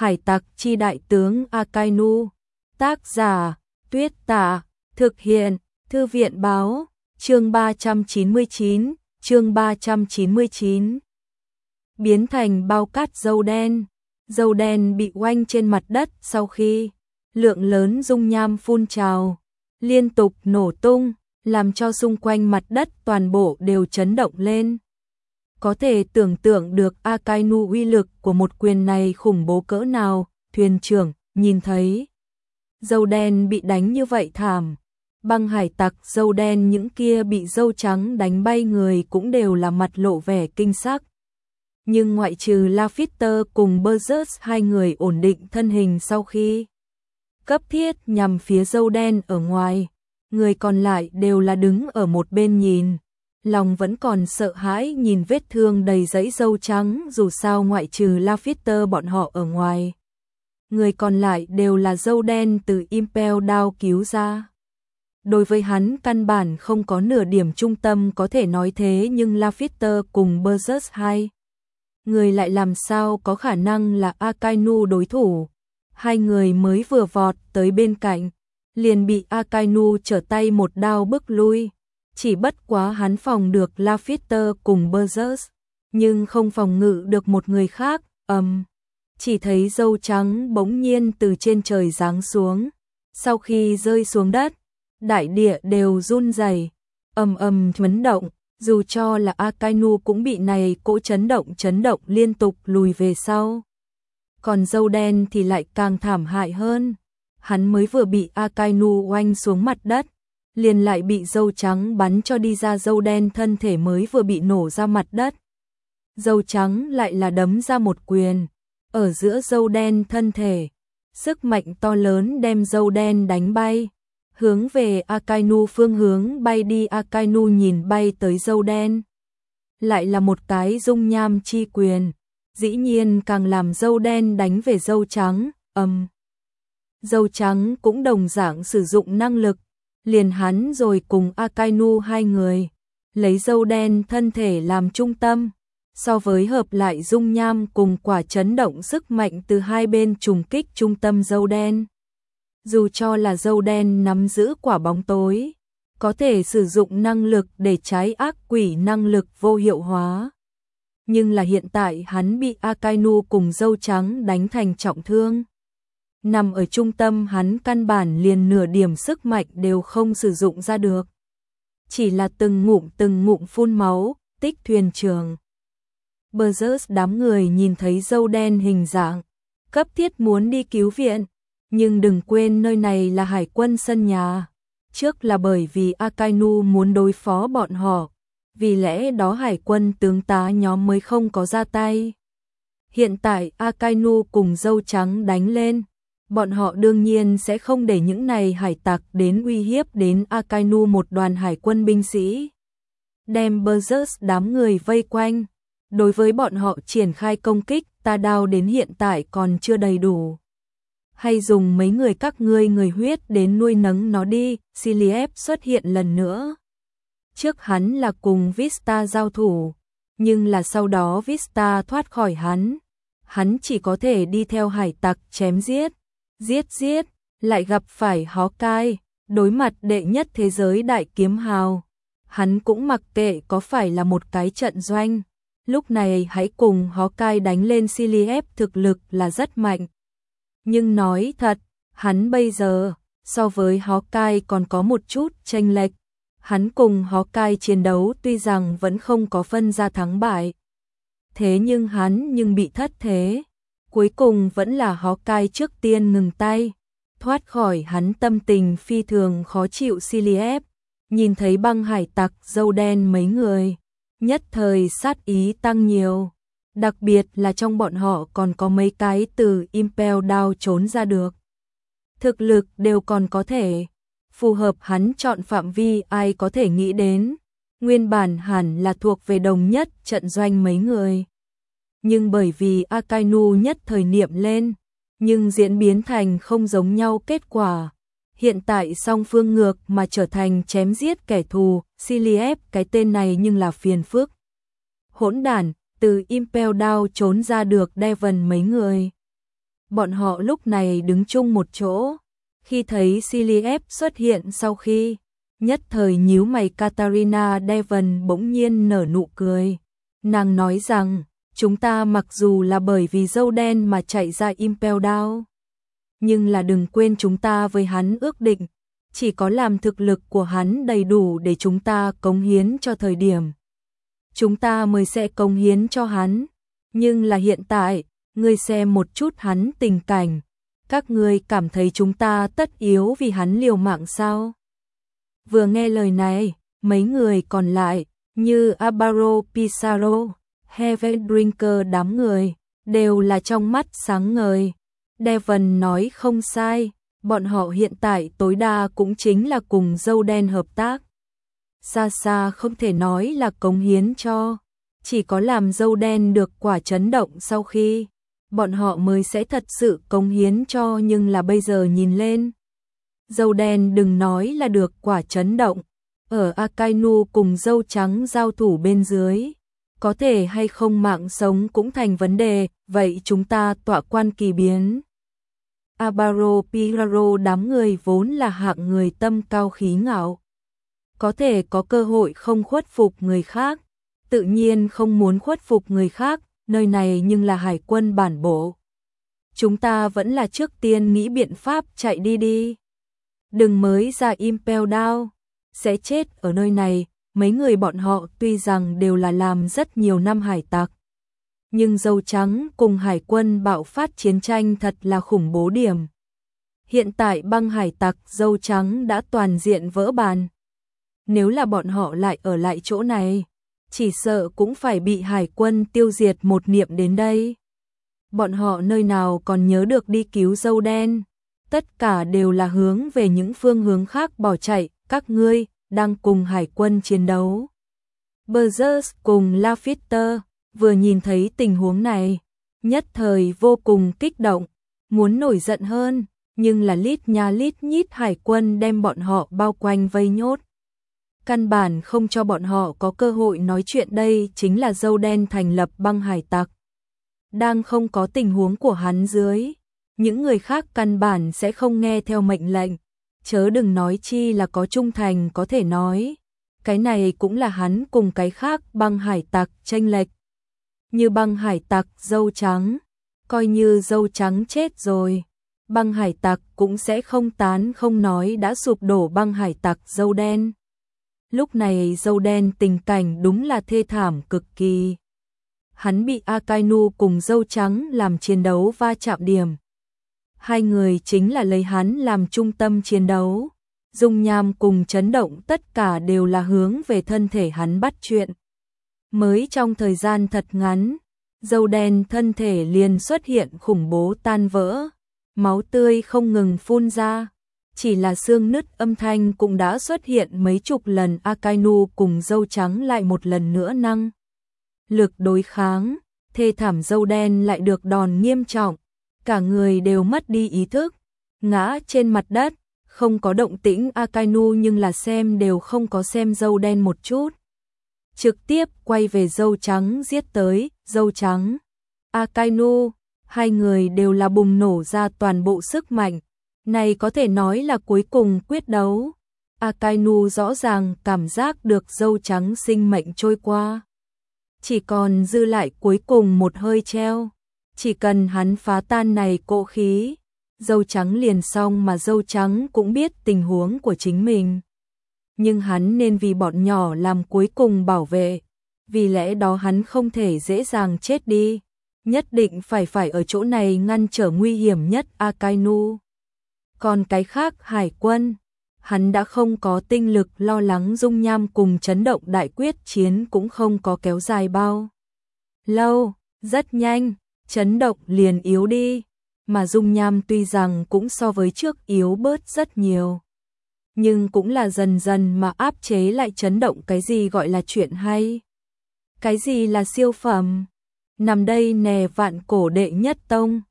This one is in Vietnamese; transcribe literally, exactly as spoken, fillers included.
Hải tặc chi đại tướng Akainu. Tác giả Tuyết Tả. Thực hiện Thư viện báo. Chương ba trăm chín mươi chín. Chương ba trăm chín mươi chín. Biến thành bao cát dâu đen. Dâu đen bị oanh trên mặt đất sau khi lượng lớn dung nham phun trào, liên tục nổ tung, làm cho xung quanh mặt đất toàn bộ đều chấn động lên. Có thể tưởng tượng được Akainu uy lực của một quyền này khủng bố cỡ nào. Thuyền trưởng nhìn thấy dâu đen bị đánh như vậy thảm, băng hải tặc dâu đen những kia bị dâu trắng đánh bay người cũng đều là mặt lộ vẻ kinh sắc. Nhưng ngoại trừ Lafitte cùng Burgess hai người ổn định thân hình sau khi cấp thiết nhằm phía dâu đen ở ngoài, người còn lại đều là đứng ở một bên nhìn, lòng vẫn còn sợ hãi nhìn vết thương đầy dẫy dâu trắng. Dù sao ngoại trừ Lafitte bọn họ ở ngoài, người còn lại đều là dâu đen từ Impel Down cứu ra. Đối với hắn căn bản không có nửa điểm trung tâm có thể nói thế, nhưng Lafitte cùng Burgess hai người lại làm sao có khả năng là Akainu đối thủ. Hai người mới vừa vọt tới bên cạnh, liền bị Akainu trở tay một đao bức lui. Chỉ bất quá hắn phòng được Lafitte cùng Burgess, nhưng không phòng ngự được một người khác. ầm, um, chỉ thấy dâu trắng bỗng nhiên từ trên trời giáng xuống. Sau khi rơi xuống đất, đại địa đều run rẩy, ầm ầm chấn động. Dù cho là Akainu cũng bị này cỗ chấn động chấn động liên tục lùi về sau. Còn dâu đen thì lại càng thảm hại hơn. Hắn mới vừa bị Akainu oanh xuống mặt đất, liền lại bị dâu trắng bắn cho đi ra. Dâu đen thân thể mới vừa bị nổ ra mặt đất, dâu trắng lại là đấm ra một quyền ở giữa dâu đen thân thể. Sức mạnh to lớn đem dâu đen đánh bay, hướng về Akainu phương hướng bay đi. Akainu nhìn bay tới dâu đen, lại là một cái dung nham chi quyền, dĩ nhiên càng làm dâu đen đánh về dâu trắng. ầm, um. Dâu trắng cũng đồng dạng sử dụng năng lực, liền hắn rồi cùng Akainu hai người lấy dâu đen thân thể làm trung tâm, so với hợp lại dung nham cùng quả chấn động sức mạnh từ hai bên trùng kích trung tâm dâu đen. Dù cho là dâu đen nắm giữ quả bóng tối, có thể sử dụng năng lực để trái ác quỷ năng lực vô hiệu hóa, nhưng là hiện tại hắn bị Akainu cùng dâu trắng đánh thành trọng thương. Nằm ở trung tâm hắn căn bản liền nửa điểm sức mạnh đều không sử dụng ra được, chỉ là từng ngụm từng ngụm phun máu. Tích thuyền trưởng Burgess đám người nhìn thấy dâu đen hình dạng, cấp thiết muốn đi cứu viện. Nhưng đừng quên nơi này là hải quân sân nhà. Trước là bởi vì Akainu muốn đối phó bọn họ, vì lẽ đó hải quân tướng tá nhóm mới không có ra tay. Hiện tại Akainu cùng dâu trắng đánh lên, bọn họ đương nhiên sẽ không để những này hải tặc đến uy hiếp đến Akainu. Một đoàn hải quân binh sĩ đem Burgess đám người vây quanh, đối với bọn họ triển khai công kích. Ta đao đến hiện tại còn chưa đầy đủ, hay dùng mấy người các ngươi người huyết đến nuôi nấng nó đi. Cillieb xuất hiện lần nữa. Trước hắn là cùng Vista giao thủ, nhưng là sau đó Vista thoát khỏi hắn, hắn chỉ có thể đi theo hải tặc chém giết, giết giết, lại gặp phải Hawkeye, đối mặt đệ nhất thế giới đại kiếm hào, hắn cũng mặc kệ có phải là một cái trận doanh. Lúc này hãy cùng Hawkeye đánh lên. Cillieb thực lực là rất mạnh, nhưng nói thật, hắn bây giờ so với Hawkeye còn có một chút chênh lệch. Hắn cùng Hawkeye chiến đấu tuy rằng vẫn không có phân ra thắng bại, thế nhưng hắn nhưng bị thất thế. Cuối cùng vẫn là Hawkeye trước tiên ngừng tay, thoát khỏi hắn tâm tình phi thường khó chịu. Cillieb nhìn thấy băng hải tặc dâu đen mấy người, nhất thời sát ý tăng nhiều. Đặc biệt là trong bọn họ còn có mấy cái từ Impel Down trốn ra được, thực lực đều còn có thể phù hợp hắn chọn phạm vi. Ai có thể nghĩ đến, nguyên bản hẳn là thuộc về đồng nhất trận doanh mấy người, nhưng bởi vì Akainu nhất thời niệm lên, nhưng diễn biến thành không giống nhau kết quả. Hiện tại song phương ngược mà trở thành chém giết kẻ thù. Cillieb cái tên này nhưng là phiền phức. Hỗn đản, từ Impel Down trốn ra được Devon mấy người, bọn họ lúc này đứng chung một chỗ. Khi thấy Cilliep xuất hiện sau khi, nhất thời nhíu mày, Katarina Devon bỗng nhiên nở nụ cười. Nàng nói rằng, chúng ta mặc dù là bởi vì dâu đen mà chạy ra Impel Down, nhưng là đừng quên chúng ta với hắn ước định, chỉ có làm thực lực của hắn đầy đủ để chúng ta cống hiến cho thời điểm, chúng ta mới sẽ cống hiến cho hắn. Nhưng là hiện tại, ngươi xem một chút hắn tình cảnh, các ngươi cảm thấy chúng ta tất yếu vì hắn liều mạng sao? Vừa nghe lời này, mấy người còn lại, như Álvaro Pizarro, Heaven Drinker đám người, đều là trong mắt sáng ngời. Devon nói không sai, bọn họ hiện tại tối đa cũng chính là cùng dâu đen hợp tác. Xa xa không thể nói là cống hiến cho, chỉ có làm dâu đen được quả chấn động sau khi, bọn họ mới sẽ thật sự cống hiến cho. Nhưng là bây giờ nhìn lên, dâu đen đừng nói là được quả chấn động, ở Akainu cùng dâu trắng giao thủ bên dưới, có thể hay không mạng sống cũng thành vấn đề. Vậy chúng ta tọa quan kỳ biến. Álvaro Pizarro đám người vốn là hạng người tâm cao khí ngạo, có thể có cơ hội không khuất phục người khác, tự nhiên không muốn khuất phục người khác, nơi này nhưng là hải quân bản bộ. Chúng ta vẫn là trước tiên nghĩ biện pháp chạy đi đi. Đừng mới ra Impel Down, sẽ chết ở nơi này. Mấy người bọn họ tuy rằng đều là làm rất nhiều năm hải tặc, nhưng dâu trắng cùng hải quân bạo phát chiến tranh thật là khủng bố điểm. Hiện tại băng hải tặc dâu trắng đã toàn diện vỡ bàn. Nếu là bọn họ lại ở lại chỗ này, chỉ sợ cũng phải bị hải quân tiêu diệt một niệm đến đây. Bọn họ nơi nào còn nhớ được đi cứu dâu đen, tất cả đều là hướng về những phương hướng khác bỏ chạy. Các ngươi đang cùng hải quân chiến đấu. Burgess cùng Lafitte vừa nhìn thấy tình huống này, nhất thời vô cùng kích động, muốn nổi giận hơn, nhưng là lít nha lít nhít hải quân đem bọn họ bao quanh vây nhốt. Căn bản không cho bọn họ có cơ hội nói chuyện. Đây chính là dâu đen thành lập băng hải tặc. Đang không có tình huống của hắn dưới, những người khác căn bản sẽ không nghe theo mệnh lệnh, chớ đừng nói chi là có trung thành. Có thể nói, cái này cũng là hắn cùng cái khác băng hải tặc chênh lệch. Như băng hải tặc dâu trắng, coi như dâu trắng chết rồi, băng hải tặc cũng sẽ không tán, không nói đã sụp đổ băng hải tặc dâu đen. Lúc này dâu đen tình cảnh đúng là thê thảm cực kỳ. Hắn bị Akainu cùng dâu trắng làm chiến đấu va chạm điểm. Hai người chính là lấy hắn làm trung tâm chiến đấu. Dung nham cùng chấn động tất cả đều là hướng về thân thể hắn bắt chuyện. Mới trong thời gian thật ngắn, dâu đen thân thể liền xuất hiện khủng bố tan vỡ, máu tươi không ngừng phun ra. Chỉ là xương nứt âm thanh cũng đã xuất hiện mấy chục lần. Akainu cùng dâu trắng lại một lần nữa năng lực đối kháng, thê thảm dâu đen lại được đòn nghiêm trọng, cả người đều mất đi ý thức, ngã trên mặt đất, không có động tĩnh. Akainu nhưng là xem đều không có xem dâu đen một chút, trực tiếp quay về dâu trắng giết tới. Dâu trắng, Akainu, hai người đều là bùng nổ ra toàn bộ sức mạnh. Này có thể nói là cuối cùng quyết đấu. Akainu rõ ràng cảm giác được dâu trắng sinh mệnh trôi qua, chỉ còn dư lại cuối cùng một hơi treo. Chỉ cần hắn phá tan này cỗ khí, dâu trắng liền xong. Mà dâu trắng cũng biết tình huống của chính mình, nhưng hắn nên vì bọn nhỏ làm cuối cùng bảo vệ, vì lẽ đó hắn không thể dễ dàng chết đi, nhất định phải phải ở chỗ này ngăn trở nguy hiểm nhất Akainu. Còn cái khác hải quân, hắn đã không có tinh lực lo lắng. Dung nham cùng chấn động đại quyết chiến cũng không có kéo dài bao lâu, rất nhanh, chấn động liền yếu đi, mà dung nham tuy rằng cũng so với trước yếu bớt rất nhiều, nhưng cũng là dần dần mà áp chế lại chấn động. Cái gì gọi là chuyện hay? Cái gì là siêu phẩm? Nằm đây nè, vạn cổ đệ nhất tông.